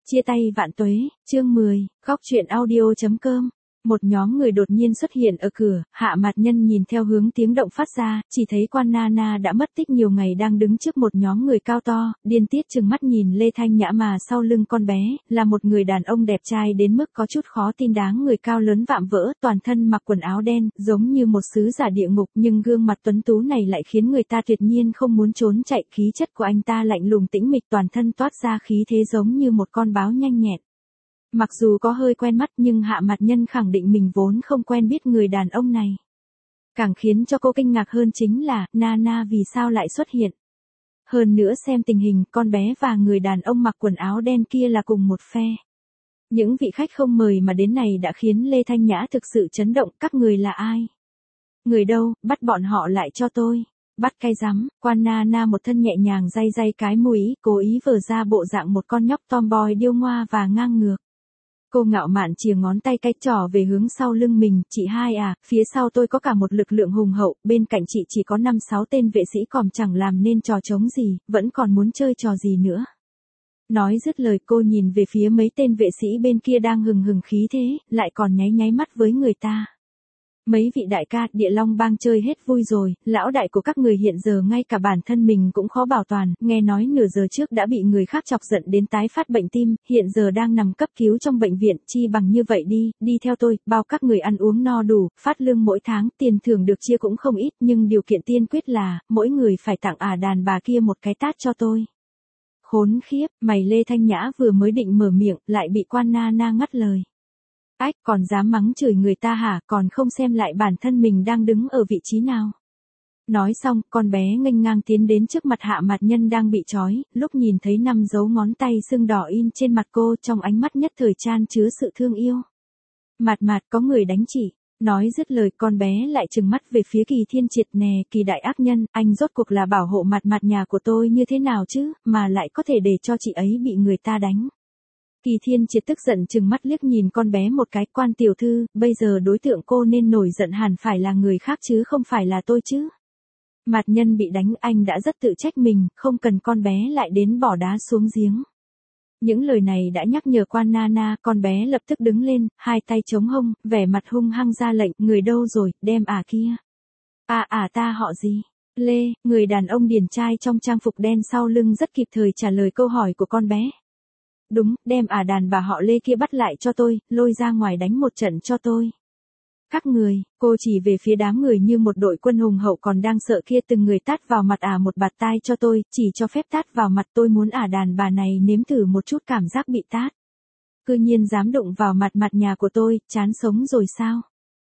Chia tay vạn tuế, chương 10, góc truyện audio.com. Một nhóm người đột nhiên xuất hiện ở cửa, Hạ Mạt Nhân nhìn theo hướng tiếng động phát ra, chỉ thấy Quan Nana đã mất tích nhiều ngày đang đứng trước một nhóm người cao to, điên tiết trừng mắt nhìn Lê Thanh Nhã mà sau lưng con bé, là một người đàn ông đẹp trai đến mức có chút khó tin đáng người cao lớn vạm vỡ, toàn thân mặc quần áo đen, giống như một sứ giả địa ngục nhưng gương mặt tuấn tú này lại khiến người ta tuyệt nhiên không muốn trốn chạy, khí chất của anh ta lạnh lùng tĩnh mịch toàn thân toát ra khí thế giống như một con báo nhanh nhẹn. Mặc dù có hơi quen mắt nhưng Hạ Mạt Nhân khẳng định mình vốn không quen biết người đàn ông này. Càng khiến cho cô kinh ngạc hơn chính là, Nana vì sao lại xuất hiện. Hơn nữa xem tình hình, con bé và người đàn ông mặc quần áo đen kia là cùng một phe. Những vị khách không mời mà đến này đã khiến Lê Thanh Nhã thực sự chấn động, các người là ai? Người đâu, bắt bọn họ lại cho tôi. Bắt cay rắm, Quan Nana một thân nhẹ nhàng day day cái mũi, cố ý vờ ra bộ dạng một con nhóc tomboy điêu ngoa và ngang ngược. Cô ngạo mạn chìa ngón tay cái trỏ về hướng sau lưng mình, chị hai à, phía sau tôi có cả một lực lượng hùng hậu, bên cạnh chị chỉ có 5-6 tên vệ sĩ còn chẳng làm nên trò trống gì, vẫn còn muốn chơi trò gì nữa. Nói dứt lời cô nhìn về phía mấy tên vệ sĩ bên kia đang hừng hừng khí thế, lại còn nháy nháy mắt với người ta. Mấy vị đại ca, Địa Long Bang chơi hết vui rồi, lão đại của các người hiện giờ ngay cả bản thân mình cũng khó bảo toàn, nghe nói nửa giờ trước đã bị người khác chọc giận đến tái phát bệnh tim, hiện giờ đang nằm cấp cứu trong bệnh viện, chi bằng như vậy đi theo tôi, bao các người ăn uống no đủ, phát lương mỗi tháng, tiền thưởng được chia cũng không ít, nhưng điều kiện tiên quyết là, mỗi người phải tặng đàn bà kia một cái tát cho tôi. Khốn khiếp, mày Lê Thanh Nhã vừa mới định mở miệng, lại bị Quan Nana ngắt lời. Ách, còn dám mắng chửi người ta hả, còn không xem lại bản thân mình đang đứng ở vị trí nào. Nói xong, con bé nghênh ngang tiến đến trước mặt Hạ Mạt Nhân đang bị trói, lúc nhìn thấy 5 dấu ngón tay sưng đỏ in trên mặt cô, trong ánh mắt nhất thời chan chứa sự thương yêu. Mạt, có người đánh chị. Nói dứt lời, con bé lại trừng mắt về phía Kỳ Thiên Triệt, nè, Kỳ đại ác nhân, anh rốt cuộc là bảo hộ mặt nhà của tôi như thế nào chứ, mà lại có thể để cho chị ấy bị người ta đánh. Kỳ Thiên Triệt tức giận trừng mắt liếc nhìn con bé một cái, Quan tiểu thư, bây giờ đối tượng cô nên nổi giận hẳn phải là người khác chứ không phải là tôi chứ. Mạt Nhân bị đánh, anh đã rất tự trách mình, không cần con bé lại đến bỏ đá xuống giếng. Những lời này đã nhắc nhở Quan Nana, con bé lập tức đứng lên, hai tay chống hông, vẻ mặt hung hăng ra lệnh, người đâu rồi, đem kia. Ta họ gì? Lê, người đàn ông điển trai trong trang phục đen sau lưng rất kịp thời trả lời câu hỏi của con bé. Đúng, đem đàn bà họ Lê kia bắt lại cho tôi, lôi ra ngoài đánh một trận cho tôi. Các người, cô chỉ về phía đám người như một đội quân hùng hậu còn đang sợ kia, từng người tát vào mặt một bạt tai cho tôi, chỉ cho phép tát vào mặt, tôi muốn đàn bà này nếm thử một chút cảm giác bị tát. Cư nhiên dám đụng vào mặt nhà của tôi, chán sống rồi sao?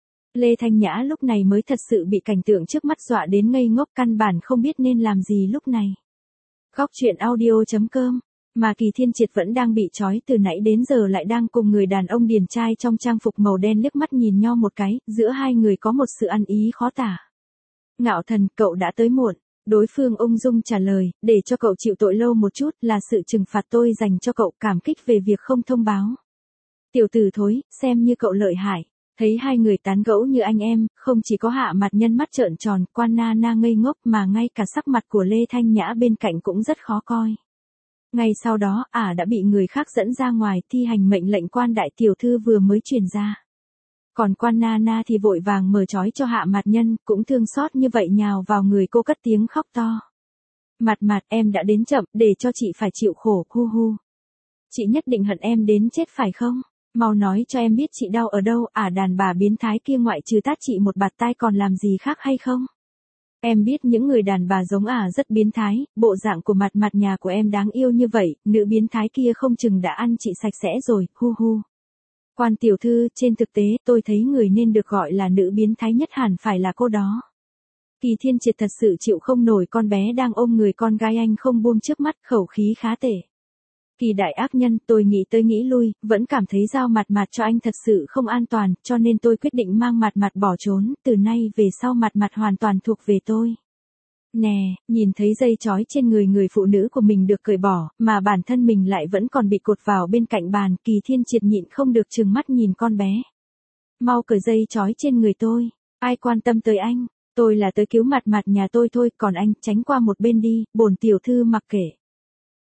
Lê Thanh Nhã lúc này mới thật sự bị cảnh tượng trước mắt dọa đến ngây ngốc, căn bản không biết nên làm gì lúc này. Góc truyện audio.com. Mà Kỳ Thiên Triệt vẫn đang bị trói từ nãy đến giờ lại đang cùng người đàn ông điển trai trong trang phục màu đen liếc mắt nhìn nhau một cái, giữa hai người có một sự ăn ý khó tả. Ngạo Thần, cậu đã tới muộn. Đối phương ung dung trả lời, để cho cậu chịu tội lâu một chút là sự trừng phạt tôi dành cho cậu, cảm kích về việc không thông báo. Tiểu tử thối, xem như cậu lợi hại. Thấy hai người tán gẫu như anh em, không chỉ có Hạ Mạt Nhân mắt trợn tròn, Quan Nana ngây ngốc mà ngay cả sắc mặt của Lê Thanh Nhã bên cạnh cũng rất khó coi. Ngay sau đó, đã bị người khác dẫn ra ngoài, thi hành mệnh lệnh Quan đại tiểu thư vừa mới truyền ra. Còn Quan Nana thì vội vàng mở trói cho Hạ Mạt Nhân, cũng thương xót như vậy nhào vào người cô cất tiếng khóc to. Mạt, em đã đến chậm, để cho chị phải chịu khổ, hu. Chị nhất định hận em đến chết phải không? Mau nói cho em biết chị đau ở đâu, đàn bà biến thái kia ngoại trừ tát chị một bạt tai còn làm gì khác hay không? Em biết những người đàn bà giống rất biến thái, bộ dạng của mặt nhà của em đáng yêu như vậy, nữ biến thái kia không chừng đã ăn chị sạch sẽ rồi, hu. Quan tiểu thư, trên thực tế, tôi thấy người nên được gọi là nữ biến thái nhất hẳn phải là cô đó. Kỳ Thiên Triệt thật sự chịu không nổi con bé đang ôm người con gái anh không buông trước mắt, khẩu khí khá tệ. Kỳ đại ác nhân, tôi nghĩ tới nghĩ lui, vẫn cảm thấy giao mặt cho anh thật sự không an toàn, cho nên tôi quyết định mang mặt bỏ trốn, từ nay về sau mặt hoàn toàn thuộc về tôi. Nè, nhìn thấy dây trói trên người phụ nữ của mình được cởi bỏ, mà bản thân mình lại vẫn còn bị cột vào bên cạnh bàn, Kỳ Thiên Triệt nhịn không được trừng mắt nhìn con bé. Mau cởi dây trói trên người tôi, ai quan tâm tới anh, tôi là tới cứu mặt nhà tôi thôi, còn anh, tránh qua một bên đi, bổn tiểu thư mặc kệ.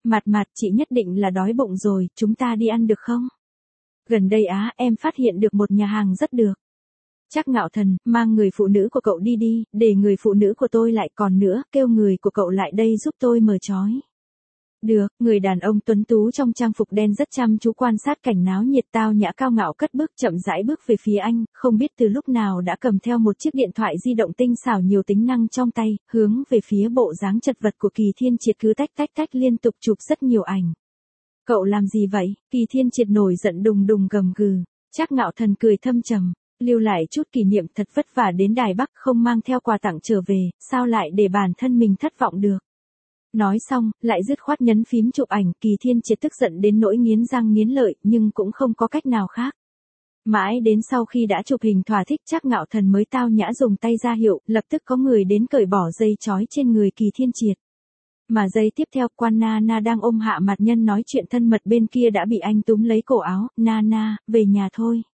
Mạt Mạt, chị nhất định là đói bụng rồi, chúng ta đi ăn được không? Gần đây em phát hiện được một nhà hàng rất được. Trác Ngạo Thần, mang người phụ nữ của cậu đi đi, để người phụ nữ của tôi lại, còn nữa, kêu người của cậu lại đây giúp tôi mở trói. Được, người đàn ông tuấn tú trong trang phục đen rất chăm chú quan sát cảnh náo nhiệt, tao nhã cao ngạo cất bước chậm rãi bước về phía anh, không biết từ lúc nào đã cầm theo một chiếc điện thoại di động tinh xảo nhiều tính năng trong tay, hướng về phía bộ dáng chật vật của Kỳ Thiên Triệt cứ tách liên tục chụp rất nhiều ảnh. Cậu làm gì vậy? Kỳ Thiên Triệt nổi giận đùng đùng gầm gừ. Trác Ngạo Thần cười thâm trầm, lưu lại chút kỷ niệm, thật vất vả đến Đài Bắc không mang theo quà tặng trở về, sao lại để bản thân mình thất vọng được. Nói xong, lại dứt khoát nhấn phím chụp ảnh. Kỳ Thiên Triệt tức giận đến nỗi nghiến răng nghiến lợi, nhưng cũng không có cách nào khác. Mãi đến sau khi đã chụp hình thỏa thích, Trác Ngạo Thần mới tao nhã dùng tay ra hiệu, lập tức có người đến cởi bỏ dây trói trên người Kỳ Thiên Triệt. Mà giây tiếp theo, Quan Nana đang ôm Hạ Mạt Nhân nói chuyện thân mật bên kia đã bị anh túm lấy cổ áo. Nana, về nhà thôi.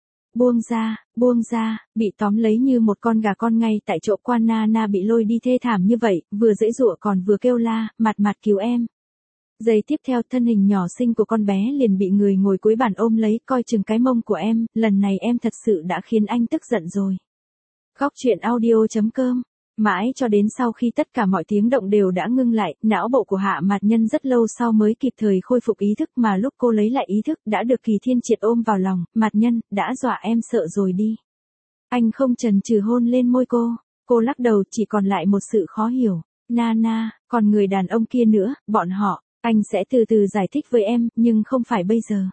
Buông ra, bị tóm lấy như một con gà con ngay tại chỗ. Quan Nana bị lôi đi thê thảm như vậy, vừa giãy giụa còn vừa kêu la, Mạt Mạt cứu em. Giây tiếp theo, thân hình nhỏ xinh của con bé liền bị người ngồi cuối bàn ôm lấy, coi chừng cái mông của em, lần này em thật sự đã khiến anh tức giận rồi. Góc truyện audio.com. Mãi cho đến sau khi tất cả mọi tiếng động đều đã ngưng lại, não bộ của Hạ Mạt Nhân rất lâu sau mới kịp thời khôi phục ý thức, mà lúc cô lấy lại ý thức đã được Kỳ Thiên Triệt ôm vào lòng. Mạt Nhân, đã dọa em sợ rồi đi. Anh không chần chừ hôn lên môi cô lắc đầu, chỉ còn lại một sự khó hiểu. Nana, còn người đàn ông kia nữa, bọn họ, anh sẽ từ từ giải thích với em, nhưng không phải bây giờ.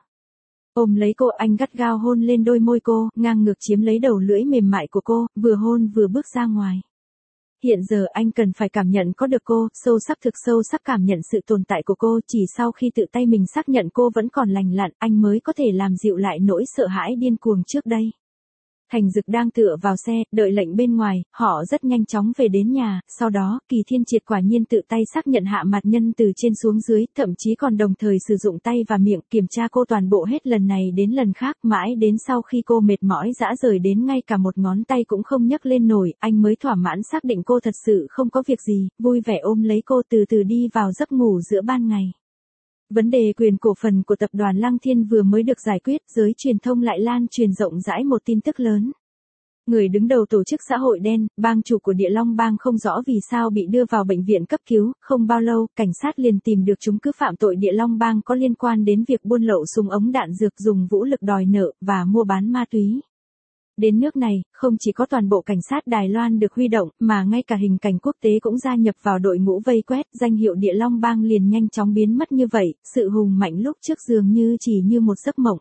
Ôm lấy cô, anh gắt gao hôn lên đôi môi cô, ngang ngược chiếm lấy đầu lưỡi mềm mại của cô, vừa hôn vừa bước ra ngoài. Hiện giờ anh cần phải cảm nhận có được cô, thực sâu sắc cảm nhận sự tồn tại của cô, chỉ sau khi tự tay mình xác nhận cô vẫn còn lành lặn, anh mới có thể làm dịu lại nỗi sợ hãi điên cuồng trước đây. Thành Dực đang tựa vào xe, đợi lệnh bên ngoài, họ rất nhanh chóng về đến nhà, sau đó, Kỳ Thiên Triệt quả nhiên tự tay xác nhận Hạ Mạt Nhân từ trên xuống dưới, thậm chí còn đồng thời sử dụng tay và miệng kiểm tra cô toàn bộ hết lần này đến lần khác, mãi đến sau khi cô mệt mỏi rã rời đến ngay cả một ngón tay cũng không nhấc lên nổi, anh mới thỏa mãn xác định cô thật sự không có việc gì, vui vẻ ôm lấy cô từ từ đi vào giấc ngủ giữa ban ngày. Vấn đề quyền cổ phần của tập đoàn Lăng Thiên vừa mới được giải quyết, giới truyền thông lại lan truyền rộng rãi một tin tức lớn. Người đứng đầu tổ chức xã hội đen, bang chủ của Địa Long Bang không rõ vì sao bị đưa vào bệnh viện cấp cứu, không bao lâu, cảnh sát liền tìm được chứng cứ phạm tội Địa Long Bang có liên quan đến việc buôn lậu súng ống đạn dược, dùng vũ lực đòi nợ, và mua bán ma túy. Đến nước này, không chỉ có toàn bộ cảnh sát Đài Loan được huy động, mà ngay cả hình cảnh quốc tế cũng gia nhập vào đội ngũ vây quét, danh hiệu Địa Long Bang liền nhanh chóng biến mất như vậy, sự hùng mạnh lúc trước dường như chỉ như một giấc mộng.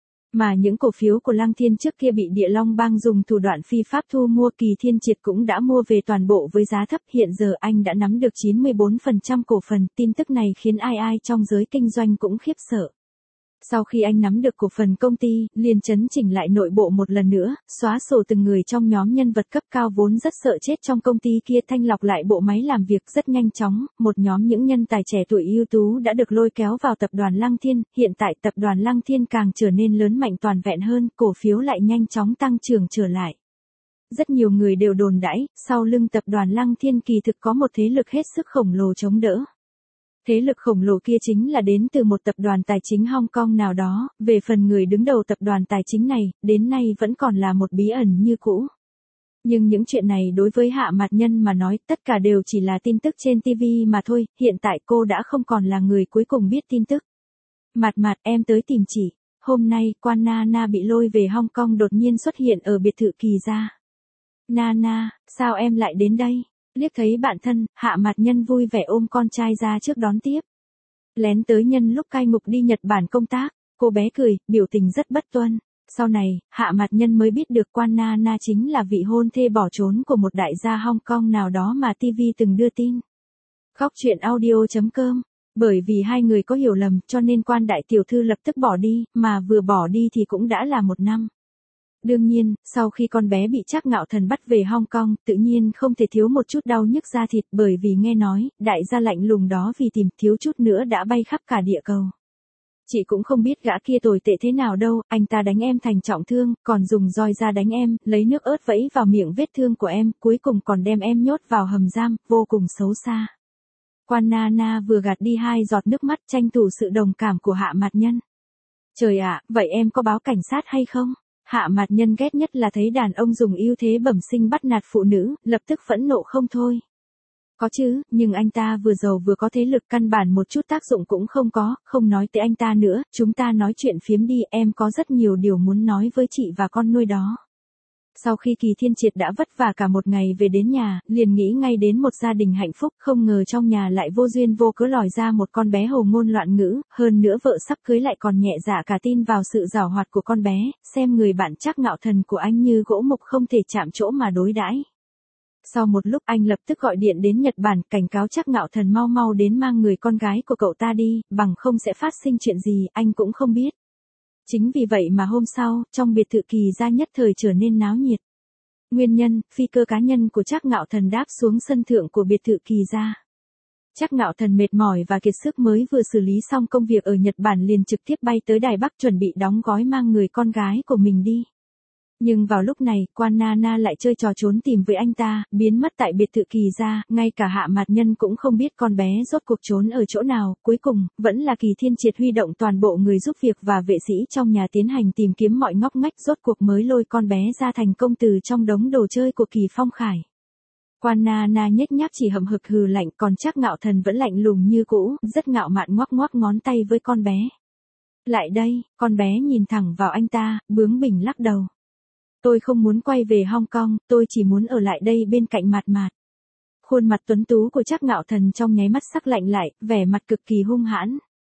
Mà những cổ phiếu của Lăng Thiên trước kia bị Địa Long Bang dùng thủ đoạn phi pháp thu mua, Kỳ Thiên Triệt cũng đã mua về toàn bộ với giá thấp, hiện giờ anh đã nắm được 94% cổ phần, tin tức này khiến ai trong giới kinh doanh cũng khiếp sợ. Sau khi anh nắm được cổ phần công ty, liền chấn chỉnh lại nội bộ một lần nữa, xóa sổ từng người trong nhóm nhân vật cấp cao vốn rất sợ chết trong công ty kia, thanh lọc lại bộ máy làm việc rất nhanh chóng, một nhóm những nhân tài trẻ tuổi ưu tú đã được lôi kéo vào tập đoàn Lăng Thiên, hiện tại tập đoàn Lăng Thiên càng trở nên lớn mạnh toàn vẹn hơn, cổ phiếu lại nhanh chóng tăng trưởng trở lại. Rất nhiều người đều đồn đãi, sau lưng tập đoàn Lăng Thiên kỳ thực có một thế lực hết sức khổng lồ chống đỡ. Thế lực khổng lồ kia chính là đến từ một tập đoàn tài chính Hong Kong nào đó, về phần người đứng đầu tập đoàn tài chính này, đến nay vẫn còn là một bí ẩn như cũ. Nhưng những chuyện này đối với Hạ Mạt Nhân mà nói, tất cả đều chỉ là tin tức trên TV mà thôi, hiện tại cô đã không còn là người cuối cùng biết tin tức. Mạt Mạt, em tới tìm chị. Hôm nay, Quan Nana bị lôi về Hong Kong đột nhiên xuất hiện ở biệt thự Kỳ gia. Nana, sao em lại đến đây? Liếc thấy bạn thân, Hạ Mạt Nhân vui vẻ ôm con trai ra trước đón tiếp. Lén tới nhân lúc cai ngục đi Nhật Bản công tác, cô bé cười, biểu tình rất bất tuân. Sau này, Hạ Mạt Nhân mới biết được Quan Nana chính là vị hôn thê bỏ trốn của một đại gia Hong Kong nào đó mà TV từng đưa tin. Góc truyện audio.com. Bởi vì hai người có hiểu lầm cho nên Quan đại tiểu thư lập tức bỏ đi, mà vừa bỏ đi thì cũng đã là 1 năm. Đương nhiên, sau khi con bé bị Trác Ngạo Thần bắt về Hong Kong, tự nhiên không thể thiếu một chút đau nhức da thịt, bởi vì nghe nói, đại gia lạnh lùng đó vì tìm thiếu chút nữa đã bay khắp cả địa cầu. Chị cũng không biết gã kia tồi tệ thế nào đâu, anh ta đánh em thành trọng thương, còn dùng roi ra đánh em, lấy nước ớt vẫy vào miệng vết thương của em, cuối cùng còn đem em nhốt vào hầm giam, vô cùng xấu xa. Quan Nana vừa gạt đi 2 giọt nước mắt tranh thủ sự đồng cảm của Hạ Mạt Nhân. Trời ạ, vậy em có báo cảnh sát hay không? Hạ Mạt Nhân ghét nhất là thấy đàn ông dùng ưu thế bẩm sinh bắt nạt phụ nữ, lập tức phẫn nộ không thôi. Có chứ, nhưng anh ta vừa giàu vừa có thế lực, căn bản một chút tác dụng cũng không có, không nói tới anh ta nữa, chúng ta nói chuyện phiếm đi, em có rất nhiều điều muốn nói với chị và con nuôi đó. Sau khi Kỳ Thiên Triệt đã vất vả cả một ngày về đến nhà, liền nghĩ ngay đến một gia đình hạnh phúc, không ngờ trong nhà lại vô duyên vô cớ lòi ra một con bé hồ ngôn loạn ngữ, hơn nữa vợ sắp cưới lại còn nhẹ dạ cả tin vào sự giảo hoạt của con bé, xem người bạn Trác Ngạo Thần của anh như gỗ mục không thể chạm trổ mà đối đãi. Sau một lúc anh lập tức gọi điện đến Nhật Bản, cảnh cáo Trác Ngạo Thần mau mau đến mang người con gái của cậu ta đi, bằng không sẽ phát sinh chuyện gì, anh cũng không biết. Chính vì vậy mà hôm sau, trong biệt thự Kỳ gia nhất thời trở nên náo nhiệt. Nguyên nhân, phi cơ cá nhân của Trác Ngạo Thần đáp xuống sân thượng của biệt thự Kỳ gia. Trác Ngạo Thần mệt mỏi và kiệt sức mới vừa xử lý xong công việc ở Nhật Bản liền trực tiếp bay tới Đài Bắc chuẩn bị đóng gói mang người con gái của mình đi. Nhưng vào lúc này, Quan Nana lại chơi trò trốn tìm với anh ta, biến mất tại biệt thự Kỳ gia, ngay cả Hạ Mạt Nhân cũng không biết con bé rốt cuộc trốn ở chỗ nào, cuối cùng, vẫn là Kỳ Thiên Triệt huy động toàn bộ người giúp việc và vệ sĩ trong nhà tiến hành tìm kiếm mọi ngóc ngách, rốt cuộc mới lôi con bé ra thành công từ trong đống đồ chơi của Kỳ Phong Khải. Quan Nana nhếch nhác chỉ hậm hực hừ lạnh, còn Trác Ngạo Thần vẫn lạnh lùng như cũ, rất ngạo mạn ngoắc ngoắc ngón tay với con bé. Lại đây, con bé nhìn thẳng vào anh ta, bướng bỉnh lắc đầu. Tôi không muốn quay về Hong Kong, tôi chỉ muốn ở lại đây bên cạnh Mạt Mạt. Khuôn mặt tuấn tú của Trác Ngạo Thần trong nháy mắt sắc lạnh lại, vẻ mặt cực kỳ hung hãn.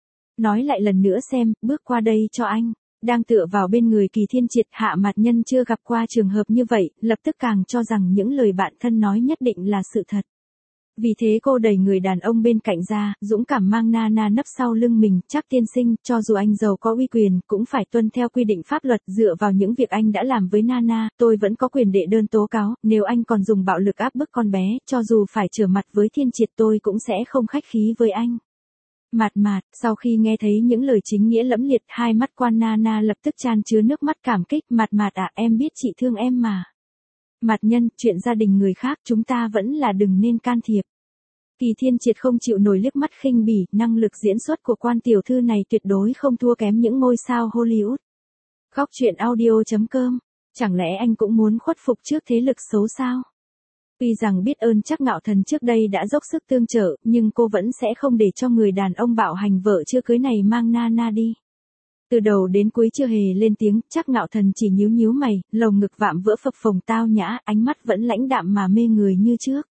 Nói lại lần nữa xem, bước qua đây cho anh. Đang tựa vào bên người Kỳ Thiên Triệt, Hạ Mạt Nhân chưa gặp qua trường hợp như vậy, lập tức càng cho rằng những lời bạn thân nói nhất định là sự thật. Vì thế cô đẩy người đàn ông bên cạnh ra, dũng cảm mang Nana nấp sau lưng mình, Trác tiên sinh, cho dù anh giàu có uy quyền, cũng phải tuân theo quy định pháp luật, dựa vào những việc anh đã làm với Nana, tôi vẫn có quyền đệ đơn tố cáo, nếu anh còn dùng bạo lực áp bức con bé, cho dù phải trở mặt với Thiên Triệt tôi cũng sẽ không khách khí với anh. Mạt Mạt, sau khi nghe thấy những lời chính nghĩa lẫm liệt, hai mắt Quan Nana lập tức chan chứa nước mắt cảm kích, Mạt Mạt à, em biết chị thương em mà. Mạt Nhân, chuyện gia đình người khác chúng ta vẫn là đừng nên can thiệp. Kỳ Thiên Triệt không chịu nổi liếc mắt khinh bỉ, năng lực diễn xuất của Quan tiểu thư này tuyệt đối không thua kém những ngôi sao Hollywood. Góc truyện audio.com, chẳng lẽ anh cũng muốn khuất phục trước thế lực xấu sao? Tuy rằng biết ơn Trác Ngạo Thần trước đây đã dốc sức tương trợ, nhưng cô vẫn sẽ không để cho người đàn ông bạo hành vợ chưa cưới này mang Nana đi. Từ đầu đến cuối chưa hề lên tiếng, Trác Ngạo Thần chỉ nhíu nhíu mày, lồng ngực vạm vỡ phập phồng tao nhã, ánh mắt vẫn lãnh đạm mà mê người như trước.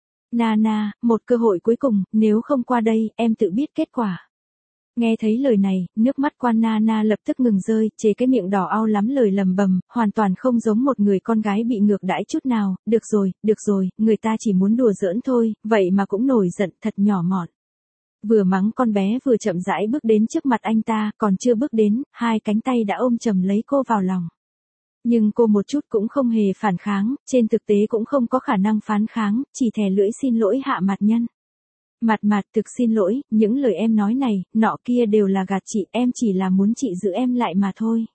Nana, một cơ hội cuối cùng, nếu không qua đây, em tự biết kết quả. Nghe thấy lời này, nước mắt Quan Nana lập tức ngừng rơi, chế cái miệng đỏ au lắm lời lầm bầm, hoàn toàn không giống một người con gái bị ngược đãi chút nào, được rồi, người ta chỉ muốn đùa giỡn thôi, vậy mà cũng nổi giận, thật nhỏ mọn. Vừa mắng con bé vừa chậm rãi bước đến trước mặt anh ta, còn chưa bước đến, hai cánh tay đã ôm chầm lấy cô vào lòng. Nhưng cô một chút cũng không hề phản kháng, trên thực tế cũng không có khả năng phản kháng, chỉ thè lưỡi xin lỗi Hạ Mạt Nhân. Mạt Mạt, thực xin lỗi, những lời em nói này, nọ kia đều là gạt chị, em chỉ là muốn chị giữ em lại mà thôi.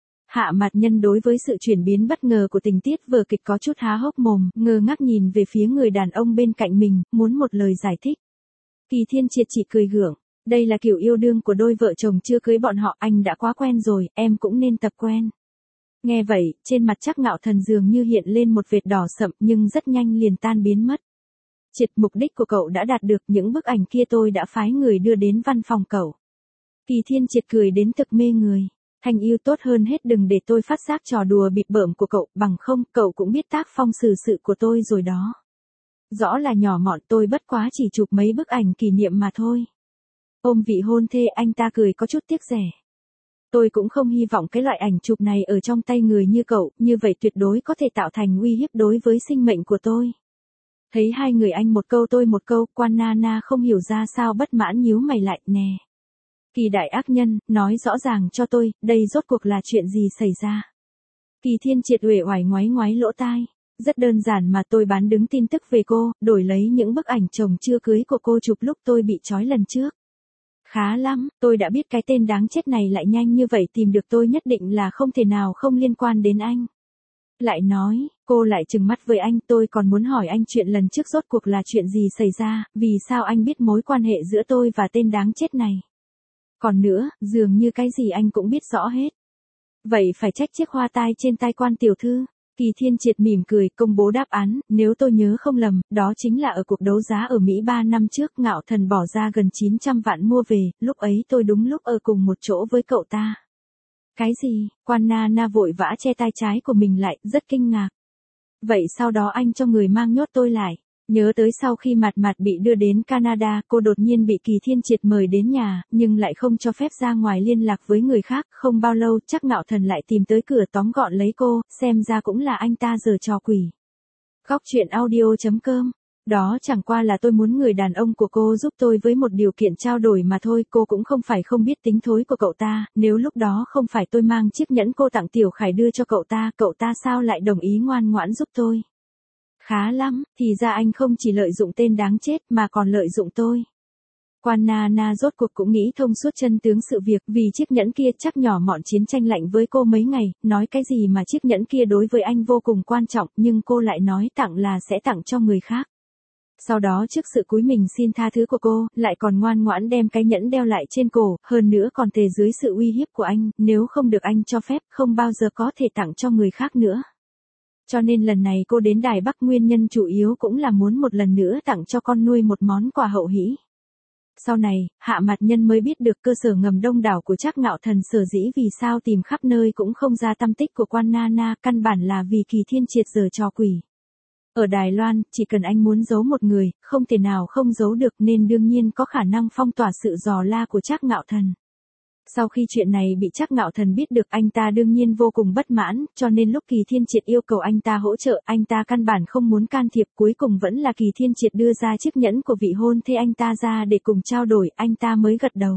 Hạ Mạt Nhân đối với sự chuyển biến bất ngờ của tình tiết vở kịch có chút há hốc mồm, ngơ ngác nhìn về phía người đàn ông bên cạnh mình, muốn một lời giải thích. Kỳ Thiên Triệt chỉ cười gượng, đây là kiểu yêu đương của đôi vợ chồng chưa cưới bọn họ, anh đã quá quen rồi, em cũng nên tập quen. Nghe vậy, trên mặt Trác Ngạo Thần dường như hiện lên một vệt đỏ sậm nhưng rất nhanh liền tan biến mất. Triệt, mục đích của cậu đã đạt được, những bức ảnh kia tôi đã phái người đưa đến văn phòng cậu. Kỳ Thiên Triệt cười đến thực mê người. Thanh yêu tốt hơn hết đừng để tôi phát giác trò đùa bịp bợm của cậu, bằng không, cậu cũng biết tác phong xử sự của tôi rồi đó. Rõ là nhỏ mọn, tôi bất quá chỉ chụp mấy bức ảnh kỷ niệm mà thôi. Ôm vị hôn thê, anh ta cười có chút tiếc rẻ. Tôi cũng không hy vọng cái loại ảnh chụp này ở trong tay người như cậu, như vậy tuyệt đối có thể tạo thành uy hiếp đối với sinh mệnh của tôi. Thấy hai người anh một câu tôi một câu, Quan Nana không hiểu ra sao bất mãn nhíu mày lại, nè. Kỳ đại ác nhân, nói rõ ràng cho tôi, đây rốt cuộc là chuyện gì xảy ra. Kỳ Thiên Triệt uể oải ngoáy ngoáy lỗ tai. Rất đơn giản mà, tôi bán đứng tin tức về cô, đổi lấy những bức ảnh chồng chưa cưới của cô chụp lúc tôi bị trói lần trước. Khá lắm, tôi đã biết cái tên đáng chết này lại nhanh như vậy tìm được tôi, nhất định là không thể nào không liên quan đến anh. Lại nói, Cô lại trừng mắt với anh, tôi còn muốn hỏi anh chuyện lần trước rốt cuộc là chuyện gì xảy ra, vì sao anh biết mối quan hệ giữa tôi và tên đáng chết này. Còn nữa, dường như cái gì anh cũng biết rõ hết. Vậy phải trách chiếc hoa tai trên tai Quan tiểu thư. Kỳ Thiên Triệt mỉm cười, công bố đáp án, nếu tôi nhớ không lầm, đó chính là ở cuộc đấu giá ở Mỹ 3 năm trước, Ngạo Thần bỏ ra gần 900 vạn mua về, lúc ấy tôi đúng lúc ở cùng một chỗ với cậu ta. Cái gì? Quan Na vội vã che tai trái của mình lại, rất kinh ngạc. Vậy sau đó anh cho người mang nhốt tôi lại. Nhớ tới sau khi Mạt Mạt bị đưa đến Canada, cô đột nhiên bị Kỳ Thiên Triệt mời đến nhà, nhưng lại không cho phép ra ngoài liên lạc với người khác, không bao lâu chắc Ngạo Thần lại tìm tới cửa tóm gọn lấy cô, xem ra cũng là anh ta giở trò quỷ. Góc truyện audio.com. Đó chẳng qua là tôi muốn người đàn ông của cô giúp tôi với một điều kiện trao đổi mà thôi, cô cũng không phải không biết tính thối của cậu ta, nếu lúc đó không phải tôi mang chiếc nhẫn cô tặng Tiểu Khải đưa cho cậu ta sao lại đồng ý ngoan ngoãn giúp tôi. Khá lắm, thì ra anh không chỉ lợi dụng tên đáng chết mà còn lợi dụng tôi. Quan Na rốt cuộc cũng nghĩ thông suốt chân tướng sự việc, vì chiếc nhẫn kia chắc nhỏ mọn chiến tranh lạnh với cô mấy ngày, nói cái gì mà chiếc nhẫn kia đối với anh vô cùng quan trọng, nhưng cô lại nói tặng là sẽ tặng cho người khác. Sau đó trước sự cúi mình xin tha thứ của cô, lại còn ngoan ngoãn đem cái nhẫn đeo lại trên cổ, hơn nữa còn thề dưới sự uy hiếp của anh, nếu không được anh cho phép, không bao giờ có thể tặng cho người khác nữa. Cho nên lần này cô đến Đài Bắc nguyên nhân chủ yếu cũng là muốn một lần nữa tặng cho con nuôi một món quà hậu hỷ. Sau này, Hạ Mạt Nhân mới biết được cơ sở ngầm đông đảo của Trác Ngạo Thần sở dĩ vì sao tìm khắp nơi cũng không ra tăm tích của Quan Na, căn bản là vì Kỳ Thiên Triệt giở trò quỷ. Ở Đài Loan, chỉ cần anh muốn giấu một người, không thể nào không giấu được nên đương nhiên có khả năng phong tỏa sự dò la của Trác Ngạo Thần. Sau khi chuyện này bị Trác Ngạo Thần biết được, anh ta đương nhiên vô cùng bất mãn, cho nên lúc Kỳ Thiên Triệt yêu cầu anh ta hỗ trợ, anh ta căn bản không muốn can thiệp, cuối cùng vẫn là Kỳ Thiên Triệt đưa ra chiếc nhẫn của vị hôn thê anh ta ra để cùng trao đổi, anh ta mới gật đầu.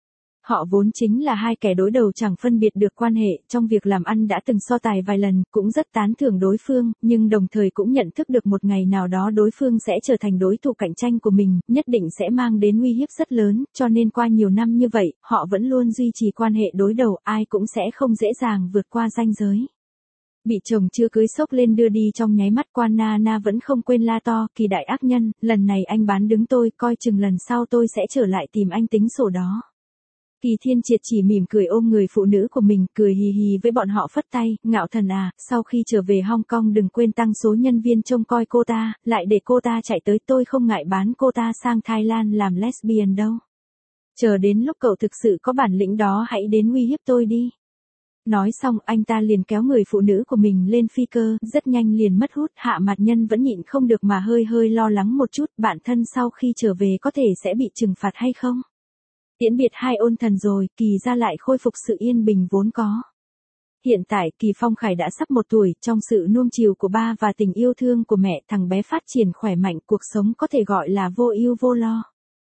Họ vốn chính là hai kẻ đối đầu chẳng phân biệt được quan hệ, trong việc làm ăn đã từng so tài vài lần, cũng rất tán thưởng đối phương, nhưng đồng thời cũng nhận thức được một ngày nào đó đối phương sẽ trở thành đối thủ cạnh tranh của mình, nhất định sẽ mang đến uy hiếp rất lớn, cho nên qua nhiều năm như vậy, họ vẫn luôn duy trì quan hệ đối đầu, ai cũng sẽ không dễ dàng vượt qua ranh giới. Bị chồng chưa cưới sốc lên đưa đi trong nháy mắt, Quan Na vẫn không quên la to, Kỳ đại ác nhân, lần này anh bán đứng tôi, coi chừng lần sau tôi sẽ trở lại tìm anh tính sổ đó. Kỳ Thiên Triệt chỉ mỉm cười ôm người phụ nữ của mình, cười hì hì với bọn họ phất tay, Ngạo Thần à, sau khi trở về Hong Kong đừng quên tăng số nhân viên trông coi cô ta, lại để cô ta chạy tới, tôi không ngại bán cô ta sang Thái Lan làm lesbian đâu. Chờ đến lúc cậu thực sự có bản lĩnh đó hãy đến uy hiếp tôi đi. Nói xong anh ta liền kéo người phụ nữ của mình lên phi cơ, rất nhanh liền mất hút. Hạ Mạt Nhân vẫn nhịn không được mà hơi lo lắng một chút, bản thân sau khi trở về có thể sẽ bị trừng phạt hay không. Tiễn biệt hai ôn thần rồi, Kỳ gia lại khôi phục sự yên bình vốn có. Hiện tại Kỳ Phong Khải đã sắp 1 tuổi, trong sự nuông chiều của ba và tình yêu thương của mẹ, thằng bé phát triển khỏe mạnh, cuộc sống có thể gọi là vô ưu vô lo.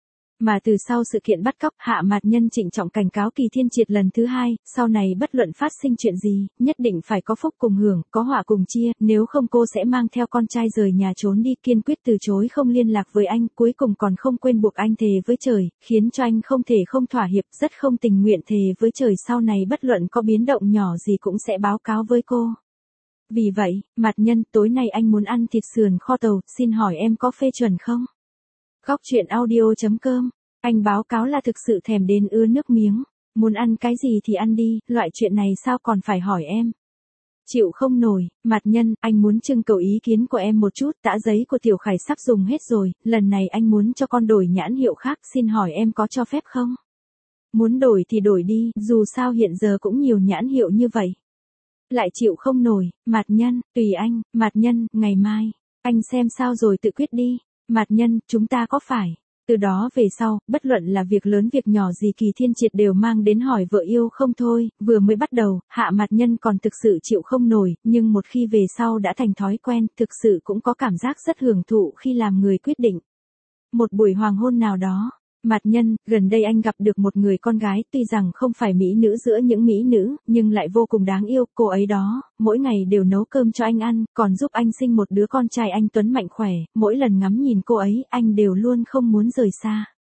Mà từ sau sự kiện bắt cóc, Hạ Mạt Nhân trịnh trọng cảnh cáo Kỳ Thiên Triệt lần thứ 2, sau này bất luận phát sinh chuyện gì, nhất định phải có phúc cùng hưởng, có họa cùng chia, nếu không cô sẽ mang theo con trai rời nhà trốn đi, kiên quyết từ chối không liên lạc với anh, cuối cùng còn không quên buộc anh thề với trời, khiến cho anh không thể không thỏa hiệp, rất không tình nguyện thề với trời sau này bất luận có biến động nhỏ gì cũng sẽ báo cáo với cô. Vì vậy, Mạt Nhân, tối nay anh muốn ăn thịt sườn kho tàu, xin hỏi em có phê chuẩn không? Góc truyện audio.com. Anh báo cáo là thực sự thèm đến ứa nước miếng. Muốn ăn cái gì thì ăn đi, loại chuyện này sao còn phải hỏi em. Chịu không nổi, Mạt Nhân, anh muốn trưng cầu ý kiến của em một chút, tã giấy của Tiểu Khải sắp dùng hết rồi, lần này anh muốn cho con đổi nhãn hiệu khác, xin hỏi em có cho phép không? Muốn đổi thì đổi đi, dù sao hiện giờ cũng nhiều nhãn hiệu như vậy. Lại chịu không nổi, Mạt Nhân, tùy anh, Mạt Nhân, ngày mai, anh xem sao rồi tự quyết đi. Mạt Nhân, chúng ta có phải. Từ đó về sau, bất luận là việc lớn việc nhỏ gì Kỳ Thiên Triệt đều mang đến hỏi vợ yêu không thôi, vừa mới bắt đầu, Hạ Mạt Nhân còn thực sự chịu không nổi, nhưng một khi về sau đã thành thói quen, thực sự cũng có cảm giác rất hưởng thụ khi làm người quyết định. Một buổi hoàng hôn nào đó, Mạt Nhân, gần đây anh gặp được một người con gái, tuy rằng không phải mỹ nữ giữa những mỹ nữ, nhưng lại vô cùng đáng yêu, cô ấy đó, mỗi ngày đều nấu cơm cho anh ăn, còn giúp anh sinh một đứa con trai anh tuấn mạnh khỏe, mỗi lần ngắm nhìn cô ấy, anh đều luôn không muốn rời xa.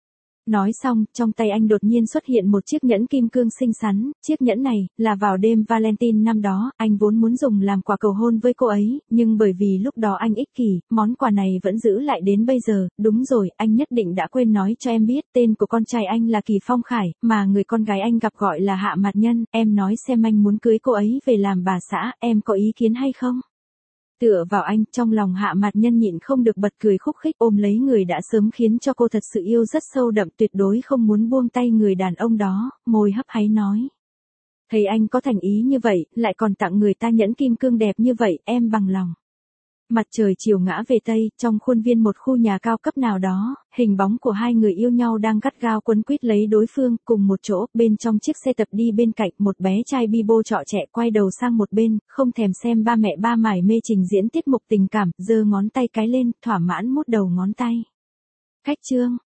Nói xong, trong tay anh đột nhiên xuất hiện một chiếc nhẫn kim cương xinh xắn, chiếc nhẫn này, là vào đêm Valentine năm đó, anh vốn muốn dùng làm quà cầu hôn với cô ấy, nhưng bởi vì lúc đó anh ích kỷ, món quà này vẫn giữ lại đến bây giờ, đúng rồi, anh nhất định đã quên nói cho em biết, tên của con trai anh là Kỳ Phong Khải, mà người con gái anh gặp gọi là Hạ Mạt Nhân, em nói xem anh muốn cưới cô ấy về làm bà xã, em có ý kiến hay không? Tựa vào anh, trong lòng Hạ Mạt Nhân nhịn không được bật cười khúc khích ôm lấy người đã sớm khiến cho cô thật sự yêu rất sâu đậm tuyệt đối không muốn buông tay người đàn ông đó, môi hấp háy nói. Thấy anh có thành ý như vậy, lại còn tặng người ta nhẫn kim cương đẹp như vậy, em bằng lòng. Mặt trời chiều ngã về Tây, trong khuôn viên một khu nhà cao cấp nào đó, hình bóng của hai người yêu nhau đang gắt gao quấn quýt lấy đối phương, cùng một chỗ, bên trong chiếc xe tập đi bên cạnh, một bé trai bi bô trọ trẻ quay đầu sang một bên, không thèm xem ba mẹ ba mải mê trình diễn tiết mục tình cảm, giơ ngón tay cái lên, thỏa mãn mút đầu ngón tay. Khách trương.